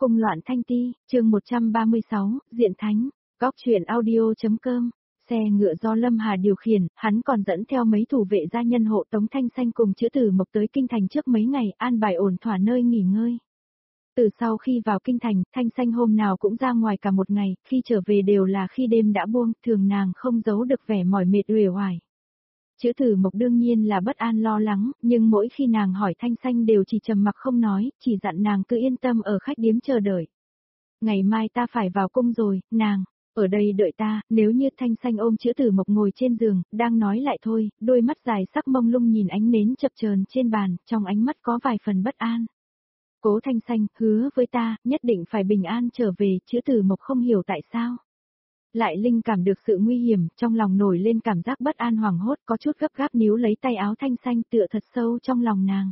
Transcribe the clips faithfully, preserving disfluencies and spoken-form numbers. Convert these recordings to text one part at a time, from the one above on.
Cung loạn thanh ti, chương một trăm ba mươi sáu, Diện Thánh, Góc truyện audio.com. Xe ngựa do Lâm Hà điều khiển, hắn còn dẫn theo mấy thủ vệ gia nhân hộ tống Thanh Xanh cùng Chữ Tử Mộc tới kinh thành trước mấy ngày, an bài ổn thỏa nơi nghỉ ngơi. Từ sau khi vào kinh thành, Thanh Xanh hôm nào cũng ra ngoài cả một ngày, khi trở về đều là khi đêm đã buông, thường nàng không giấu được vẻ mỏi mệt uể oải. Chữ Tử Mộc đương nhiên là bất an lo lắng, nhưng mỗi khi nàng hỏi Thanh Xanh đều chỉ trầm mặc không nói, chỉ dặn nàng cứ yên tâm ở khách điếm chờ đợi. Ngày mai ta phải vào cung rồi, nàng, ở đây đợi ta. Nếu như Thanh Xanh ôm Chữ Tử Mộc ngồi trên giường, đang nói lại thôi, đôi mắt dài sắc mông lung nhìn ánh nến chập chờn trên bàn, trong ánh mắt có vài phần bất an. Cố Thanh Xanh, hứa với ta, nhất định phải bình an trở về. Chữ Tử Mộc không hiểu tại sao. Lại linh cảm được sự nguy hiểm, trong lòng nổi lên cảm giác bất an hoảng hốt, có chút gấp gáp níu lấy tay áo Thanh Xanh tựa thật sâu trong lòng nàng.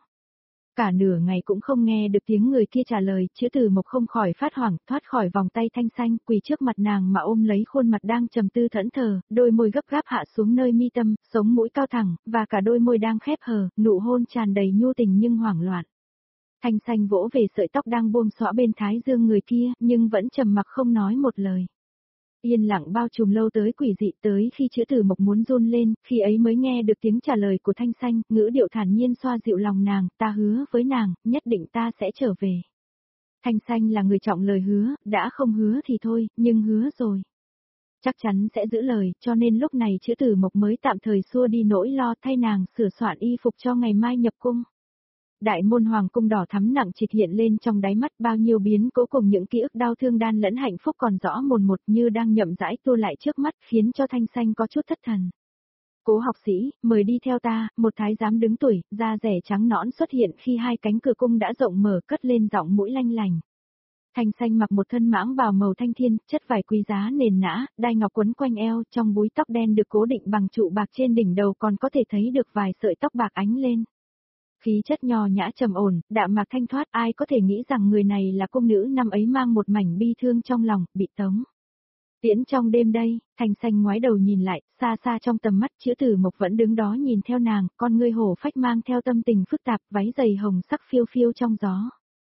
Cả nửa ngày cũng không nghe được tiếng người kia trả lời, Chữ Tử Mộc không khỏi phát hoảng, thoát khỏi vòng tay Thanh Xanh, quỳ trước mặt nàng mà ôm lấy khuôn mặt đang trầm tư thẫn thờ, đôi môi gấp gáp hạ xuống nơi mi tâm, sống mũi cao thẳng, và cả đôi môi đang khép hờ, nụ hôn tràn đầy nhu tình nhưng hoảng loạn. Thanh Xanh vỗ về sợi tóc đang buông xõa bên thái dương người kia, nhưng vẫn trầm mặc không nói một lời. Yên lặng bao trùm lâu tới quỷ dị, tới khi Chữ Tử Mộc muốn run lên, khi ấy mới nghe được tiếng trả lời của Thanh Xanh, ngữ điệu thản nhiên xoa dịu lòng nàng, ta hứa với nàng, nhất định ta sẽ trở về. Thanh Xanh là người trọng lời hứa, đã không hứa thì thôi, nhưng hứa rồi. Chắc chắn sẽ giữ lời, cho nên lúc này Chữ Tử Mộc mới tạm thời xua đi nỗi lo, thay nàng sửa soạn y phục cho ngày mai nhập cung. Đại môn hoàng cung đỏ thắm nặng trịch hiện lên trong đáy mắt, bao nhiêu biến cố cùng những ký ức đau thương đan lẫn hạnh phúc còn rõ mồn một như đang nhậm rãi tua lại trước mắt, khiến cho Thanh Xanh có chút thất thần. Cố học sĩ, mời đi theo ta. Một thái giám đứng tuổi, da rẻ trắng nõn xuất hiện khi hai cánh cửa cung đã rộng mở, cất lên giọng mũi lanh lành. Thanh Xanh mặc một thân mãng bào màu thanh thiên, chất vải quý giá nền nã, đai ngọc quấn quanh eo, trong búi tóc đen được cố định bằng trụ bạc trên đỉnh đầu còn có thể thấy được vài sợi tóc bạc ánh lên. Khí chất nho nhã trầm ổn, đạm mạc thanh thoát, ai có thể nghĩ rằng người này là cung nữ năm ấy mang một mảnh bi thương trong lòng, bị tống. Tiễn trong đêm đây. Thanh Xanh ngoái đầu nhìn lại, xa xa trong tầm mắt Chữ Tử Mộc vẫn đứng đó nhìn theo nàng, con ngươi hổ phách mang theo tâm tình phức tạp, váy dày hồng sắc phiêu phiêu trong gió.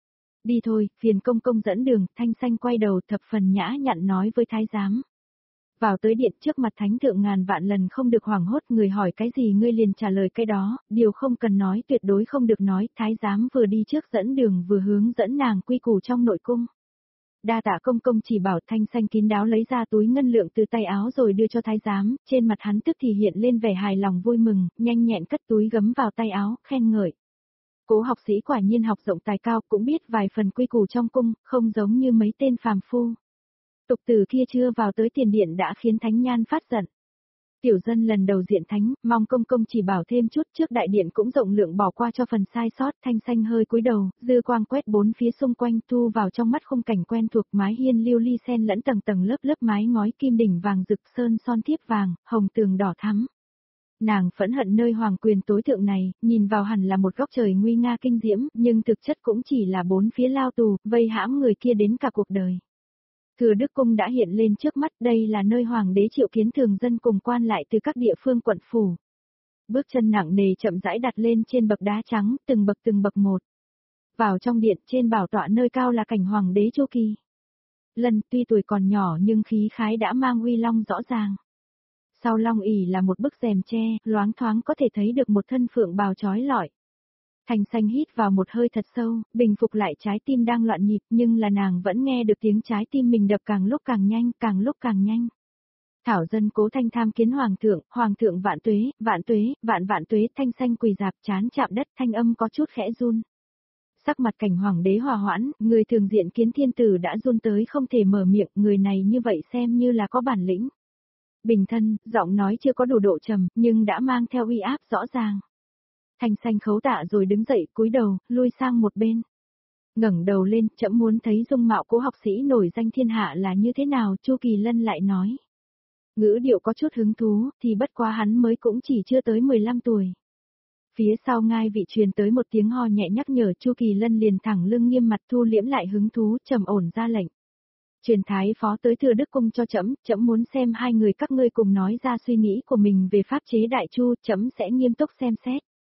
Đi thôi, phiền công công dẫn đường. Thanh Xanh quay đầu thập phần nhã nhặn nói với thái giám. Vào tới điện trước mặt thánh thượng ngàn vạn lần không được hoảng hốt, người hỏi cái gì ngươi liền trả lời cái đó, điều không cần nói tuyệt đối không được nói. Thái giám vừa đi trước dẫn đường vừa hướng dẫn nàng quy củ trong nội cung. Đa tạ công công chỉ bảo. Thanh Xanh kín đáo lấy ra túi ngân lượng từ tay áo rồi đưa cho thái giám, trên mặt hắn tức thì hiện lên vẻ hài lòng vui mừng, nhanh nhẹn cất túi gấm vào tay áo, khen ngợi. Cố học sĩ quả nhiên học rộng tài cao, cũng biết vài phần quy củ trong cung, không giống như mấy tên phàm phu. Tục tử kia chưa vào tới tiền điện đã khiến thánh nhan phát giận. Tiểu dân lần đầu diện thánh, mong công công chỉ bảo thêm chút, trước đại điện cũng rộng lượng bỏ qua cho phần sai sót. Thanh Xanh hơi cúi đầu, dư quang quét bốn phía xung quanh, thu vào trong mắt khung cảnh quen thuộc, mái hiên lưu ly sen lẫn tầng tầng lớp lớp mái ngói kim đỉnh vàng rực, sơn son thiếp vàng, hồng tường đỏ thắm. Nàng phẫn hận nơi hoàng quyền tối thượng này, nhìn vào hẳn là một góc trời nguy nga kinh diễm, nhưng thực chất cũng chỉ là bốn phía lao tù, vây hãm người kia đến cả cuộc đời. Thừa Đức Cung đã hiện lên trước mắt, đây là nơi hoàng đế triệu kiến thường dân cùng quan lại từ các địa phương quận phủ. Bước chân nặng nề chậm rãi đặt lên trên bậc đá trắng, từng bậc từng bậc một. Vào trong điện, trên bảo tọa nơi cao là cảnh hoàng đế Chu Kỳ Lân, tuy tuổi còn nhỏ nhưng khí khái đã mang uy long rõ ràng. Sau long ỷ là một bức rèm tre, loáng thoáng có thể thấy được một thân phượng bào chói lọi. Thanh Xanh hít vào một hơi thật sâu, bình phục lại trái tim đang loạn nhịp, nhưng là nàng vẫn nghe được tiếng trái tim mình đập càng lúc càng nhanh, càng lúc càng nhanh. Thảo dân Cố Thanh tham kiến hoàng thượng, hoàng thượng vạn tuế, vạn tuế, vạn vạn tuế. Thanh Xanh quỳ dạp trán chạm đất, thanh âm có chút khẽ run. Sắc mặt cảnh hoàng đế hòa hoãn, người thường diện kiến thiên tử đã run tới không thể mở miệng, người này như vậy xem như là có bản lĩnh. Bình thân, giọng nói chưa có đủ độ trầm, nhưng đã mang theo uy áp rõ ràng. Thanh Xanh khấu tạ rồi đứng dậy, cúi đầu, lui sang một bên. Ngẩng đầu lên, trẫm muốn thấy dung mạo Cố học sĩ nổi danh thiên hạ là như thế nào. Chu Kỳ Lân lại nói. Ngữ điệu có chút hứng thú, thì bất quá hắn mới cũng chỉ chưa tới mười lăm tuổi. Phía sau ngai vị truyền tới một tiếng ho nhẹ nhắc nhở. Chu Kỳ Lân liền thẳng lưng nghiêm mặt thu liễm lại hứng thú, trầm ổn ra lệnh. Truyền thái phó tới Thừa Đức Cung cho trẫm, trẫm muốn xem hai người các ngươi cùng nói ra suy nghĩ của mình về pháp chế đại chu, trẫm sẽ nghiêm túc xem xét.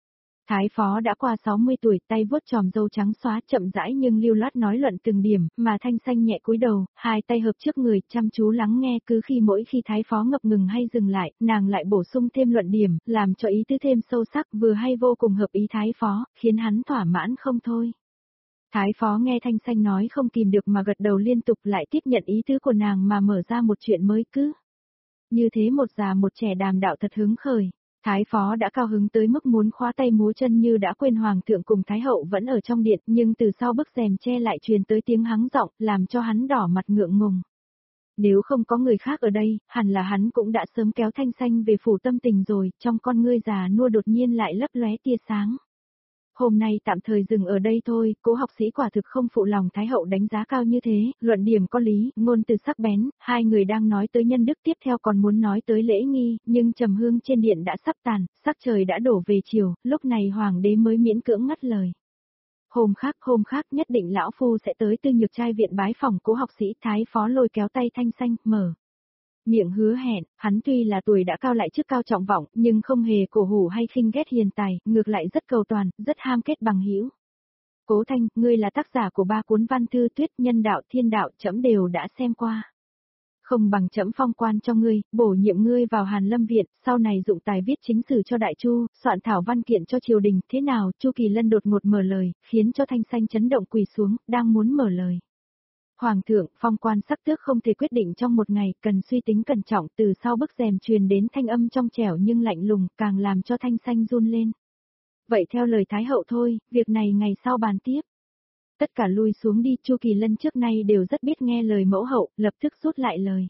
Thái phó đã qua sáu mươi tuổi, tay vuốt chòm râu trắng xóa chậm rãi nhưng lưu loát nói luận từng điểm, mà Thanh Xanh nhẹ cúi đầu, hai tay hợp trước người, chăm chú lắng nghe, cứ khi mỗi khi thái phó ngập ngừng hay dừng lại, nàng lại bổ sung thêm luận điểm, làm cho ý tứ thêm sâu sắc, vừa hay vô cùng hợp ý thái phó, khiến hắn thỏa mãn không thôi. Thái phó nghe Thanh Xanh nói không kìm được mà gật đầu liên tục, lại tiếp nhận ý tứ của nàng mà mở ra một chuyện mới cứ. Như thế một già một trẻ đàm đạo thật hứng khởi. Thái phó đã cao hứng tới mức muốn khóa tay múa chân như đã quên hoàng thượng cùng thái hậu vẫn ở trong điện, nhưng từ sau bức rèm che lại truyền tới tiếng hắng giọng, làm cho hắn đỏ mặt ngượng ngùng. Nếu không có người khác ở đây, hẳn là hắn cũng đã sớm kéo Thanh Xanh về phủ tâm tình rồi, trong con ngươi già nua đột nhiên lại lấp lóe tia sáng. Hôm nay tạm thời dừng ở đây thôi, Cố học sĩ quả thực không phụ lòng thái hậu đánh giá cao như thế, luận điểm có lý, ngôn từ sắc bén, hai người đang nói tới nhân đức tiếp theo còn muốn nói tới lễ nghi, nhưng trầm hương trên điện đã sắp tàn, sắc trời đã đổ về chiều, lúc này hoàng đế mới miễn cưỡng ngắt lời. Hôm khác, hôm khác nhất định lão phu sẽ tới Tư Nhược Trai viện bái phòng Cố học sĩ. Thái phó lôi kéo tay Thanh Xanh, mở miệng hứa hẹn, hắn tuy là tuổi đã cao lại chức cao trọng vọng, nhưng không hề cổ hủ hay khinh ghét hiền tài, ngược lại rất cầu toàn, rất ham kết bằng hữu. Cố Thanh, ngươi là tác giả của ba cuốn văn thư Tuyết Nhân Đạo Thiên Đạo, trẫm đều đã xem qua. Không bằng trẫm phong quan cho ngươi, bổ nhiệm ngươi vào Hàn Lâm viện, sau này dụng tài viết chính sử cho Đại Chu, soạn thảo văn kiện cho triều đình, thế nào? Chu Kỳ Lân đột ngột mở lời, khiến cho Thanh Xanh chấn động quỳ xuống, đang muốn mở lời. Hoàng thượng, phong quan sắc tước không thể quyết định trong một ngày, cần suy tính cẩn trọng. Từ sau bức rèm truyền đến thanh âm trong trẻo nhưng lạnh lùng, càng làm cho Thanh Xanh run lên. Vậy theo lời Thái hậu thôi, việc này ngày sau bàn tiếp. Tất cả lui xuống đi. Chu Kỳ Lân trước nay đều rất biết nghe lời mẫu hậu, lập tức rút lại lời.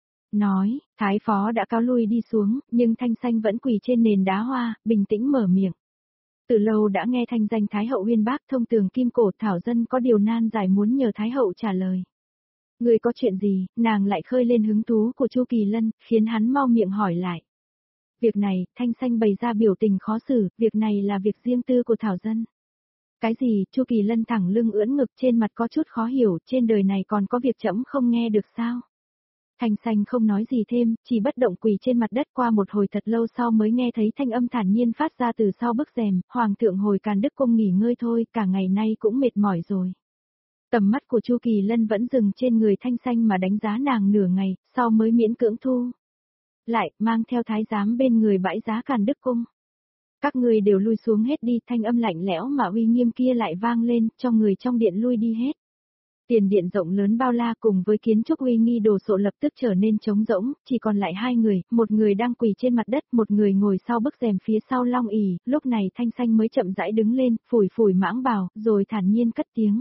Nói, Thái phó đã cáo lui đi xuống, nhưng Thanh Xanh vẫn quỳ trên nền đá hoa, bình tĩnh mở miệng. Từ lâu đã nghe thanh danh Thái hậu uyên bác thông tường kim cổ, thảo dân có điều nan giải muốn nhờ Thái hậu trả lời. Người có chuyện gì? Nàng lại khơi lên hứng thú của Chu Kỳ Lân, khiến hắn mau miệng hỏi lại. Việc này, Thanh Xanh bày ra biểu tình khó xử, việc này là việc riêng tư của thảo dân. Cái gì? Chu Kỳ Lân thẳng lưng ưỡn ngực, trên mặt có chút khó hiểu, trên đời này còn có việc trẫm không nghe được sao? Thanh Xanh không nói gì thêm, chỉ bất động quỳ trên mặt đất. Qua một hồi thật lâu sau mới nghe thấy thanh âm thản nhiên phát ra từ sau bức rèm, hoàng thượng hồi Càn Đức cung nghỉ ngơi thôi, cả ngày nay cũng mệt mỏi rồi. Tầm mắt của Chu Kỳ Lân vẫn dừng trên người Thanh Xanh mà đánh giá nàng nửa ngày, sau mới miễn cưỡng thu lại, mang theo thái giám bên người bãi giá Càn Đức cung. Các người đều lui xuống hết đi. Thanh âm lạnh lẽo mà uy nghiêm kia lại vang lên, cho người trong điện lui đi hết. Tiền điện rộng lớn bao la cùng với kiến trúc uy nghi đồ sộ lập tức trở nên trống rỗng, chỉ còn lại hai người, một người đang quỳ trên mặt đất, một người ngồi sau bức rèm phía sau long ỷ. Lúc này Thanh Xanh mới chậm rãi đứng lên, phủi phủi mãng bào, rồi thản nhiên cất tiếng.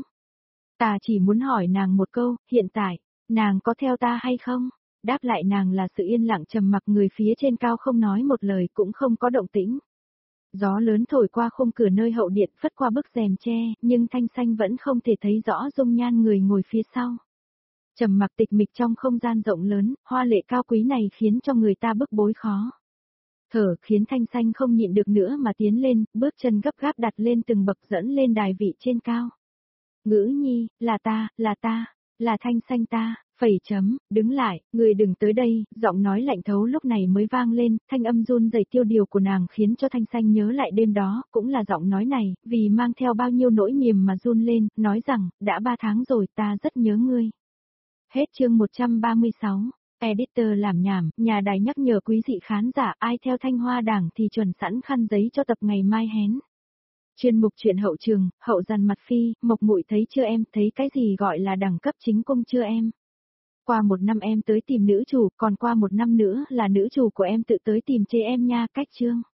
Ta chỉ muốn hỏi nàng một câu, hiện tại, nàng có theo ta hay không? Đáp lại nàng là sự yên lặng trầm mặc, người phía trên cao không nói một lời cũng không có động tĩnh. Gió lớn thổi qua khung cửa nơi hậu điện, phất qua bức rèm tre, nhưng Thanh Xanh vẫn không thể thấy rõ dung nhan người ngồi phía sau. Trầm mặc tịch mịch trong không gian rộng lớn, hoa lệ cao quý này khiến cho người ta bức bối khó thở, khiến Thanh Xanh không nhịn được nữa mà tiến lên, bước chân gấp gáp đặt lên từng bậc dẫn lên đài vị trên cao. Ngữ nhi, là ta, là ta, là Thanh Xanh ta. Phẩy chấm, đứng lại, người đừng tới đây. Giọng nói lạnh thấu lúc này mới vang lên, thanh âm run rẩy tiêu điều của nàng khiến cho Thanh Xanh nhớ lại đêm đó, cũng là giọng nói này, vì mang theo bao nhiêu nỗi niềm mà run lên, nói rằng, đã ba tháng rồi ta rất nhớ ngươi. Hết chương một trăm ba mươi sáu, Editor làm nhảm, nhà đài nhắc nhở quý dị khán giả ai theo Thanh Hoa Đảng thì chuẩn sẵn khăn giấy cho tập ngày mai hén. Chuyên mục chuyện hậu trường, hậu dàn mặt phi, Mộc Muội thấy chưa em, thấy cái gì gọi là đẳng cấp chính cung chưa em? Qua một năm em tới tìm nữ chủ, còn qua một năm nữa là nữ chủ của em tự tới tìm chê em nha. Cách chương.